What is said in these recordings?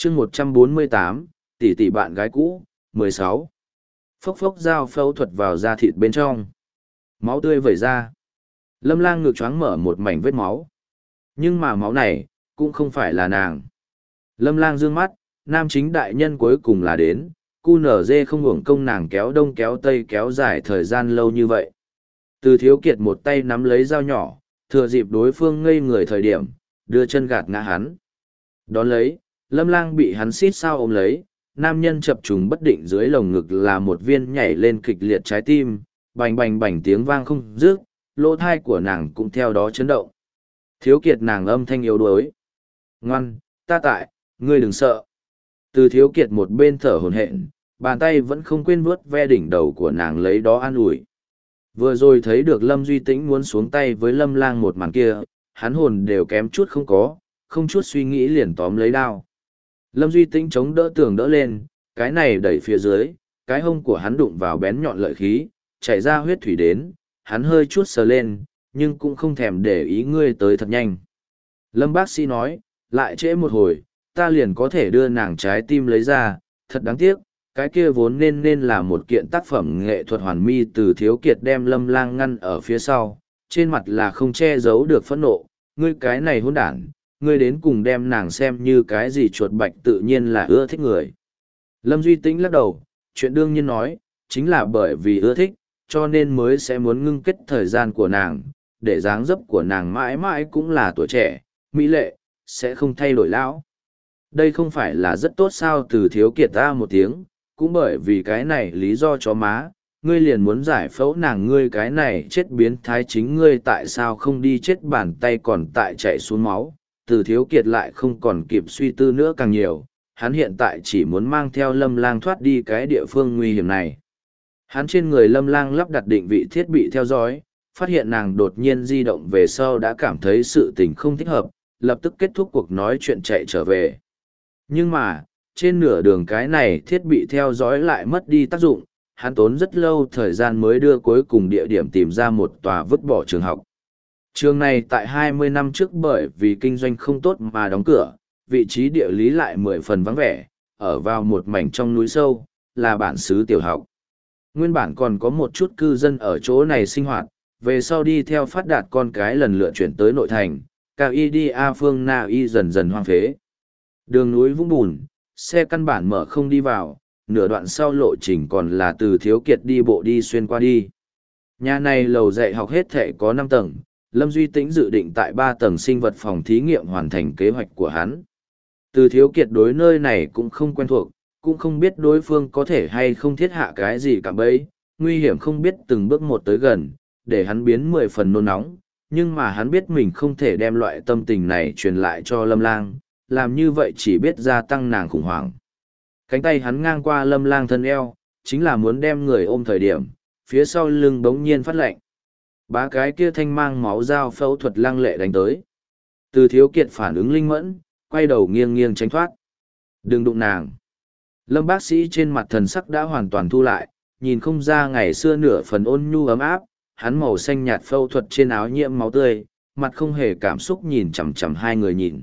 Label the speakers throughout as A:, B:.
A: chương 148, tỷ tỷ bạn gái cũ, 16. Phốc phốc dao phẫu thuật vào da thịt bên trong. Máu tươi vẩy ra. Lâm Lang ngực choáng mở một mảnh vết máu. Nhưng mà máu này, cũng không phải là nàng. Lâm Lang dương mắt, nam chính đại nhân cuối cùng là đến, QNZ không uổng công nàng kéo đông kéo tây kéo dài thời gian lâu như vậy. Từ Thiếu Kiệt một tay nắm lấy dao nhỏ, thừa dịp đối phương ngây người thời điểm, đưa chân gạt ngã hắn. Đón lấy, Lâm Lang bị hắn xít sao ôm lấy, nam nhân chập trùng bất định dưới lồng ngực là một viên nhảy lên kịch liệt trái tim, bành bành bành tiếng vang không dứt, lỗ thai của nàng cũng theo đó chấn động. Thiếu Kiệt nàng âm thanh yếu đuối. Ngoan, ta tại, ngươi đừng sợ. Từ Thiếu Kiệt một bên thở hổn hển, bàn tay vẫn không quên vuốt ve đỉnh đầu của nàng lấy đó an ủi. Vừa rồi thấy được Lâm Duy Tĩnh muốn xuống tay với Lâm Lang một màn kia, hắn hồn đều kém chút không có, không chút suy nghĩ liền tóm lấy đao. Lâm Duy Tĩnh chống đỡ tường đỡ lên, cái này đẩy phía dưới, cái hông của hắn đụng vào bén nhọn lợi khí, chảy ra huyết thủy đến, hắn hơi chút sờ lên, nhưng cũng không thèm để ý ngươi tới thật nhanh. Lâm bác sĩ nói, lại trễ một hồi, ta liền có thể đưa nàng trái tim lấy ra, thật đáng tiếc, cái kia vốn nên là một kiện tác phẩm nghệ thuật hoàn mi. Từ Thiếu Kiệt đem Lâm Lang ngăn ở phía sau, trên mặt là không che giấu được phẫn nộ, ngươi cái này hỗn đản, ngươi đến cùng đem nàng xem như cái gì chuột bạch tự nhiên là ưa thích người. Lâm Duy Tĩnh lắc đầu, chuyện đương nhiên nói, chính là bởi vì ưa thích, cho nên mới sẽ muốn ngưng kết thời gian của nàng, để dáng dấp của nàng mãi mãi cũng là tuổi trẻ, mỹ lệ, sẽ không thay đổi lão. Đây không phải là rất tốt sao? Từ Thiếu Kiệt ta một tiếng, cũng bởi vì cái này lý do chó má, ngươi liền muốn giải phẫu nàng, ngươi cái này chết biến thái, chính ngươi tại sao không đi chết, bàn tay còn tại chạy xuống máu. Từ Thiếu Kiệt lại không còn kịp suy tư nữa càng nhiều, hắn hiện tại chỉ muốn mang theo Lâm Lang thoát đi cái địa phương nguy hiểm này. Hắn trên người Lâm Lang lắp đặt định vị thiết bị theo dõi, phát hiện nàng đột nhiên di động về sau đã cảm thấy sự tình không thích hợp, lập tức kết thúc cuộc nói chuyện chạy trở về. Nhưng mà, trên nửa đường cái này thiết bị theo dõi lại mất đi tác dụng, hắn tốn rất lâu thời gian mới đưa cuối cùng địa điểm tìm ra một tòa vứt bỏ trường học. Trường này tại 20 năm trước bởi vì kinh doanh không tốt mà đóng cửa, vị trí địa lý lại 10 phần vắng vẻ, ở vào một mảnh trong núi sâu, là bản xứ tiểu học. Nguyên bản còn có một chút cư dân ở chỗ này sinh hoạt, về sau đi theo phát đạt con cái lần lượt chuyển tới nội thành, cao y đi A phương Na y dần dần hoang phế. Đường núi vũng bùn, xe căn bản mở không đi vào, nửa đoạn sau lộ trình còn là Từ Thiếu Kiệt đi bộ đi xuyên qua đi. Nhà này lầu dạy học hết thể có 5 tầng, Lâm Duy Tĩnh dự định tại 3 tầng sinh vật phòng thí nghiệm hoàn thành kế hoạch của hắn. Từ Thiếu Kiệt đối nơi này cũng không quen thuộc, cũng không biết đối phương có thể hay không thiết hạ cái gì cả bấy, nguy hiểm không biết từng bước một tới gần, để hắn biến 10 phần nôn nóng, nhưng mà hắn biết mình không thể đem loại tâm tình này truyền lại cho Lâm Lang, làm như vậy chỉ biết gia tăng nàng khủng hoảng. Cánh tay hắn ngang qua Lâm Lang thân eo, chính là muốn đem người ôm thời điểm, phía sau lưng bỗng nhiên phát lạnh. Bá cái kia thanh mang máu dao phẫu thuật lăng lệ đánh tới. Từ Thiếu Kiệt phản ứng linh mẫn, quay đầu nghiêng nghiêng tránh thoát. Đừng đụng nàng. Lâm bác sĩ trên mặt thần sắc đã hoàn toàn thu lại, nhìn không ra ngày xưa nửa phần ôn nhu ấm áp, hắn màu xanh nhạt phẫu thuật trên áo nhiễm máu tươi, mặt không hề cảm xúc nhìn chằm chằm hai người nhìn.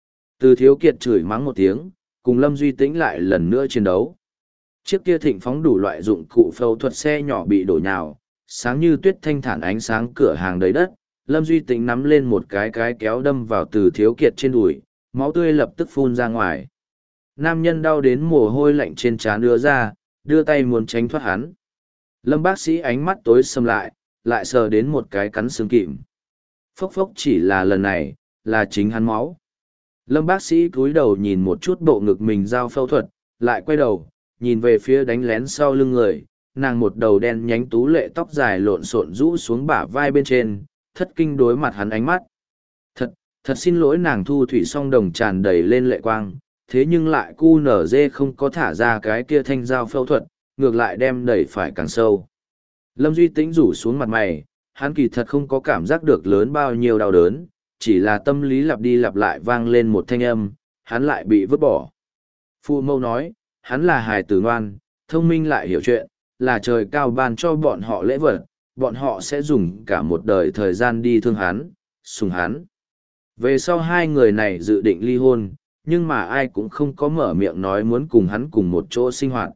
A: Từ Thiếu Kiệt chửi mắng một tiếng, cùng Lâm Duy Tĩnh lại lần nữa chiến đấu. Chiếc kia thịnh phóng đủ loại dụng cụ phẫu thuật xe nhỏ bị đổ nhào, sáng như tuyết thanh thản ánh sáng cửa hàng đầy đất. Lâm Duy Tĩnh nắm lên một cái kéo đâm vào Từ Thiếu Kiệt trên đùi, máu tươi lập tức phun ra ngoài. Nam nhân đau đến mồ hôi lạnh trên trán ứa ra, đưa tay muốn tránh thoát hắn. Lâm bác sĩ ánh mắt tối sầm lại sờ đến một cái cắn xương kịm. Phốc phốc, chỉ là lần này, là chính hắn máu. Lâm bác sĩ cúi đầu nhìn một chút bộ ngực mình giao phẫu thuật, lại quay đầu, nhìn về phía đánh lén sau lưng người, nàng một đầu đen nhánh tú lệ tóc dài lộn xộn rũ xuống bả vai bên trên, thất kinh đối mặt hắn ánh mắt. Thật xin lỗi, nàng thu thủy song đồng tràn đầy lên lệ quang, thế nhưng lại QNZ không có thả ra cái kia thanh dao phẫu thuật, ngược lại đem đẩy phải càng sâu. Lâm Duy Tĩnh rủ xuống mặt mày, hắn kỳ thật không có cảm giác được lớn bao nhiêu đau đớn, chỉ là tâm lý lặp đi lặp lại vang lên một thanh âm, hắn lại bị vứt bỏ. Phụ mẫu nói, hắn là hài tử ngoan, thông minh lại hiểu chuyện, là trời cao ban cho bọn họ lễ vật, bọn họ sẽ dùng cả một đời thời gian đi thương hắn, sủng hắn. Về sau hai người này dự định ly hôn, nhưng mà ai cũng không có mở miệng nói muốn cùng hắn cùng một chỗ sinh hoạt.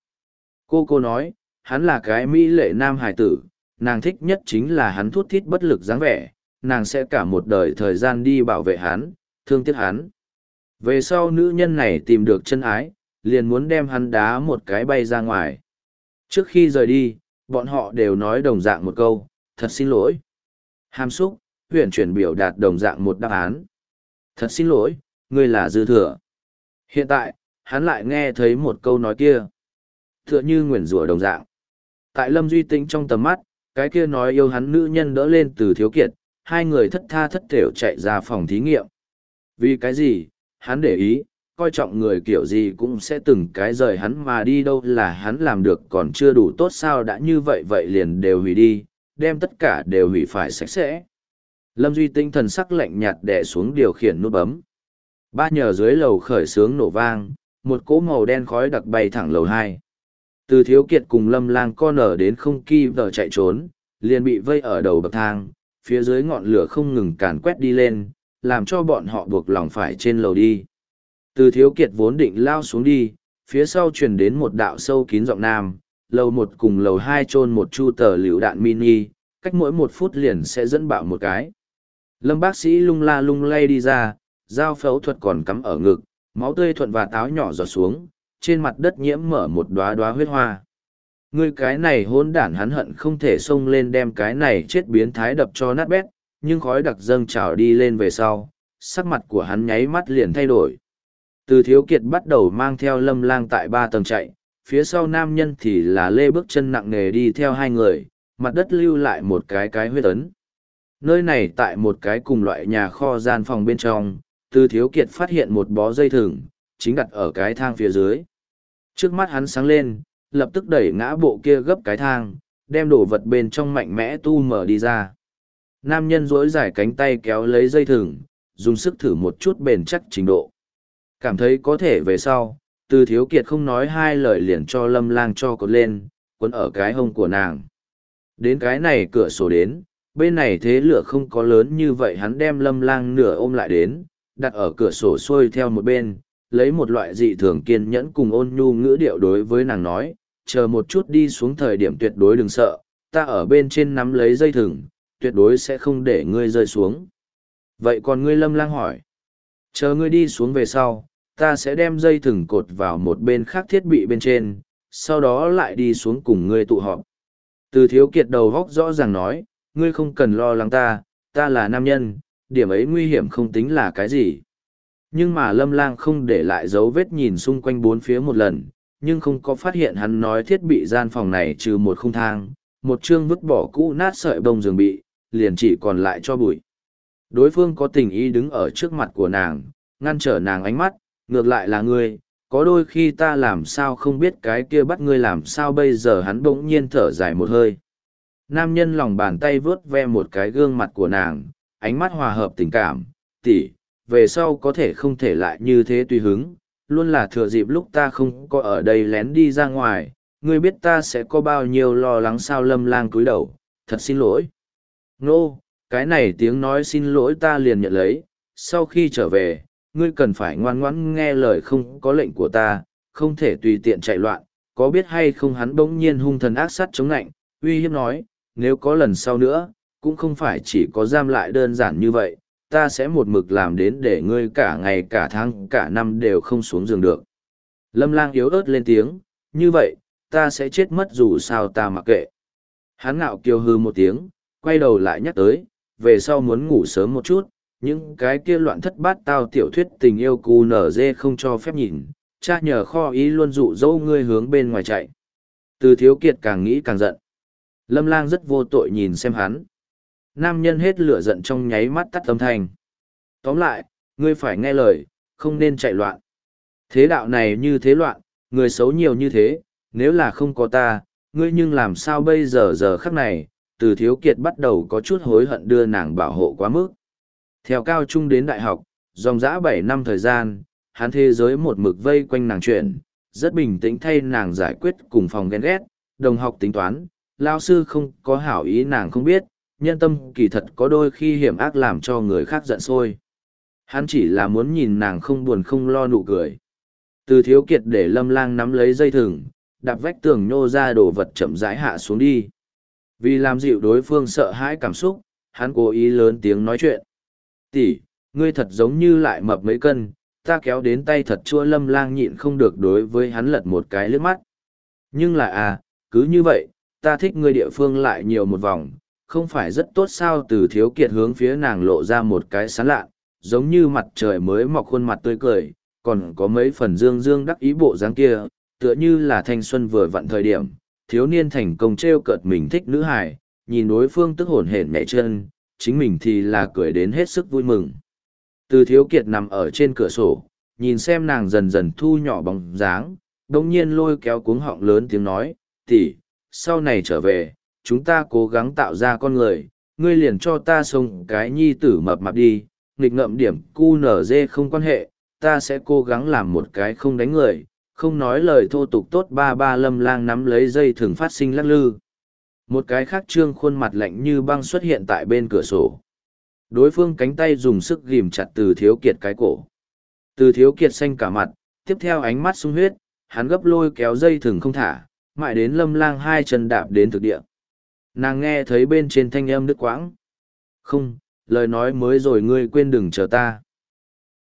A: Cô nói, hắn là cái mỹ lệ nam hài tử, nàng thích nhất chính là hắn thút thít bất lực dáng vẻ, nàng sẽ cả một đời thời gian đi bảo vệ hắn, thương tiếc hắn. Về sau nữ nhân này tìm được chân ái, liền muốn đem hắn đá một cái bay ra ngoài. Trước khi rời đi, bọn họ đều nói đồng dạng một câu, thật xin lỗi. Hàm xúc, huyền chuyển biểu đạt đồng dạng một đáp án. Thật xin lỗi, ngươi là dư thừa. Hiện tại, hắn lại nghe thấy một câu nói kia. Tựa như nguyền rủa đồng dạng. Tại Lâm Duy Tĩnh trong tầm mắt, cái kia nói yêu hắn nữ nhân đỡ lên Từ Thiếu Kiệt, hai người thất tha thất thểu chạy ra phòng thí nghiệm. Vì cái gì, hắn để ý, coi trọng người kiểu gì cũng sẽ từng cái rời hắn mà đi đâu là hắn làm được còn chưa đủ tốt sao đã như vậy vậy liền đều hủy đi, đem tất cả đều hủy phải sạch sẽ. Lâm Duy Tinh thần sắc lạnh nhạt đè xuống điều khiển nút bấm. Ba nhờ dưới lầu khởi sướng nổ vang, một cỗ màu đen khói đặc bay thẳng lầu 2. Từ Thiếu Kiệt cùng Lâm Lang con ở đến không kỳ vờ chạy trốn, liền bị vây ở đầu bậc thang, phía dưới ngọn lửa không ngừng càn quét đi lên, làm cho bọn họ buộc lòng phải trên lầu đi. Từ Thiếu Kiệt vốn định lao xuống đi, phía sau truyền đến một đạo sâu kín giọng nam, lầu 1 cùng lầu 2 chôn một chu tờ lựu đạn mini, cách mỗi 1 phút liền sẽ dẫn bạo một cái. Lâm bác sĩ lung la lung lay đi ra, dao phẫu thuật còn cắm ở ngực, máu tươi thuận và táo nhỏ giọt xuống, trên mặt đất nhiễm mở một đóa đóa huyết hoa. Ngươi cái này hỗn đản, hắn hận không thể xông lên đem cái này chết biến thái đập cho nát bét, nhưng khói đặc dâng trào đi lên về sau, sắc mặt của hắn nháy mắt liền thay đổi. Từ Thiếu Kiệt bắt đầu mang theo Lâm Lang tại 3 tầng chạy, phía sau nam nhân thì là lê bước chân nặng nề đi theo hai người, mặt đất lưu lại một cái huyết ấn. Nơi này tại một cái cùng loại nhà kho gian phòng bên trong, Từ Thiếu Kiệt phát hiện một bó dây thừng, chính đặt ở cái thang phía dưới. Trước mắt hắn sáng lên, lập tức đẩy ngã bộ kia gấp cái thang, đem đồ vật bên trong mạnh mẽ tu mở đi ra. Nam nhân duỗi dài cánh tay kéo lấy dây thừng, dùng sức thử một chút bền chắc trình độ. Cảm thấy có thể về sau, Từ Thiếu Kiệt không nói hai lời liền cho Lâm Lang cho cột lên, quấn ở cái hông của nàng. Đến cái này cửa sổ đến, bên này thế lửa không có lớn như vậy, hắn đem Lâm Lang nửa ôm lại đến, đặt ở cửa sổ xuôi theo một bên, lấy một loại dị thường kiên nhẫn cùng ôn nhu ngữ điệu đối với nàng nói, chờ một chút đi xuống thời điểm tuyệt đối đừng sợ, ta ở bên trên nắm lấy dây thừng, tuyệt đối sẽ không để ngươi rơi xuống. Vậy còn ngươi? Lâm Lang hỏi. Chờ ngươi đi xuống về sau, ta sẽ đem dây thừng cột vào một bên khác thiết bị bên trên, sau đó lại đi xuống cùng ngươi tụ họp. Từ Thiếu Kiệt đầu góc rõ ràng nói, ngươi không cần lo lắng ta là nam nhân, điểm ấy nguy hiểm không tính là cái gì. Nhưng mà Lâm Lang không để lại dấu vết nhìn xung quanh bốn phía một lần, nhưng không có phát hiện hắn nói thiết bị gian phòng này trừ một khung thang, một chương vứt bỏ cũ nát sợi bông giường bị, liền chỉ còn lại cho bụi. Đối phương có tình ý đứng ở trước mặt của nàng, ngăn trở nàng ánh mắt, ngược lại là ngươi, có đôi khi ta làm sao không biết cái kia bắt ngươi làm sao bây giờ. Hắn bỗng nhiên thở dài một hơi. Nam nhân lòng bàn tay vướt ve một cái gương mặt của nàng, ánh mắt hòa hợp tình cảm, tỷ, về sau có thể không thể lại như thế tùy hứng, luôn là thừa dịp lúc ta không có ở đây lén đi ra ngoài, ngươi biết ta sẽ có bao nhiêu lo lắng sao. Lâm Lang cúi đầu, thật xin lỗi. Nô, cái này tiếng nói xin lỗi ta liền nhận lấy, sau khi trở về, ngươi cần phải ngoan ngoãn nghe lời, không có lệnh của ta, không thể tùy tiện chạy loạn, có biết hay không? Hắn bỗng nhiên hung thần ác sát chống lạnh, uy hiếp nói, nếu có lần sau nữa, cũng không phải chỉ có giam lại đơn giản như vậy, ta sẽ một mực làm đến để ngươi cả ngày cả tháng cả năm đều không xuống giường được. Lâm Lang yếu ớt lên tiếng, như vậy, ta sẽ chết mất dù sao ta mặc kệ. Hắn ngạo kiều hư một tiếng, quay đầu lại nhắc tới, về sau muốn ngủ sớm một chút, những cái kia loạn thất bát tao tiểu thuyết tình yêu cu nở dê không cho phép nhìn, cha nhờ kho ý luôn dụ dỗ ngươi hướng bên ngoài chạy. Từ Thiếu Kiệt càng nghĩ càng giận. Lâm Lang rất vô tội nhìn xem hắn. Nam nhân hết lửa giận trong nháy mắt tắt âm thanh. Tóm lại, ngươi phải nghe lời, không nên chạy loạn. Thế đạo này như thế loạn, người xấu nhiều như thế, nếu là không có ta, ngươi nhưng làm sao bây giờ? Giờ khắc này, Từ Thiếu Kiệt bắt đầu có chút hối hận đưa nàng bảo hộ quá mức. Theo cao trung đến đại học, dòng dã 7 năm thời gian, hắn thế giới một mực vây quanh nàng chuyển, rất bình tĩnh thay nàng giải quyết cùng phòng ghen ghét, đồng học tính toán, lao sư không có hảo ý nàng không biết, nhân tâm kỳ thật có đôi khi hiểm ác làm cho người khác giận sôi. Hắn chỉ là muốn nhìn nàng không buồn không lo nụ cười. Từ Thiếu Kiệt để Lâm Lang nắm lấy dây thừng, đạp vách tường nhô ra đồ vật chậm rãi hạ xuống đi. Vì làm dịu đối phương sợ hãi cảm xúc, hắn cố ý lớn tiếng nói chuyện. Tỷ, ngươi thật giống như lại mập mấy cân, ta kéo đến tay thật chua. Lâm Lang nhịn không được đối với hắn lật một cái liếc mắt. Nhưng là cứ như vậy, ta thích ngươi địa phương lại nhiều một vòng, không phải rất tốt sao? Từ Thiếu Kiệt hướng phía nàng lộ ra một cái sán lạ, giống như mặt trời mới mọc khuôn mặt tươi cười, còn có mấy phần dương dương đắc ý bộ dáng kia, tựa như là thanh xuân vừa vặn thời điểm, thiếu niên thành công trêu cợt mình thích nữ hài, nhìn đối phương tức hổn hển nhảy chân, chính mình thì là cười đến hết sức vui mừng. Từ Thiếu Kiệt nằm ở trên cửa sổ, nhìn xem nàng dần dần thu nhỏ bóng dáng, đồng nhiên lôi kéo cuống họng lớn tiếng nói, tỷ, sau này trở về, chúng ta cố gắng tạo ra con người, ngươi liền cho ta sống cái nhi tử mập mạp đi, nghịch ngợm điểm QNZ không quan hệ, ta sẽ cố gắng làm một cái không đánh người, không nói lời thô tục tốt. Ba Lâm Lang nắm lấy dây thừng phát sinh lắc lư. Một cái khác trương khuôn mặt lạnh như băng xuất hiện tại bên cửa sổ. Đối phương cánh tay dùng sức ghìm chặt Từ Thiếu Kiệt cái cổ. Từ Thiếu Kiệt xanh cả mặt, tiếp theo ánh mắt sung huyết, hắn gấp lôi kéo dây thừng không thả, mãi đến Lâm Lang hai chân đạp đến thực địa. Nàng nghe thấy bên trên thanh âm đứt quãng. Không, lời nói mới rồi, ngươi quên đừng chờ ta.